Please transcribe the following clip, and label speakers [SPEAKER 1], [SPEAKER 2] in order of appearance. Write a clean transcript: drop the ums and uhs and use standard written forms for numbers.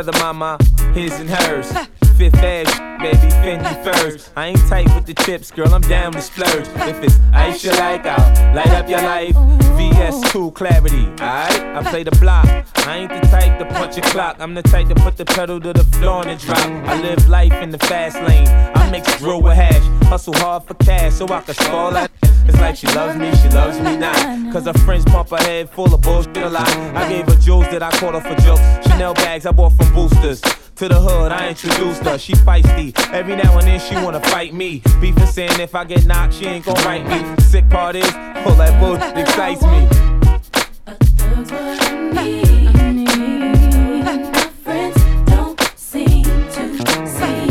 [SPEAKER 1] other mama, his and hers. Fifth Ave, baby, Fendi furs. I ain't tight with the chips, girl, I'm down to splurge. If it's ice you like, I'll light up your life. VS2 clarity, alright? I play the block. I ain't the type to punch a clock. I'm the type to put the pedal to the floor and drop. I live life in the fast lane. I mix drill with hash. Hustle hard for cash so I can score like. It's like she loves me not. Cause her friends pump her head full of bullshit a lot. I gave her jewels that I caught her for jokes. Chanel bags I bought from Boosters. To the hood, I introduced her, she feisty. Every now and then she wanna fight me. Beefing saying if I get knocked, she ain't gon' write me. The sick part is, all that bullshit excites me.
[SPEAKER 2] A thug's what I need. My friends don't seem to see.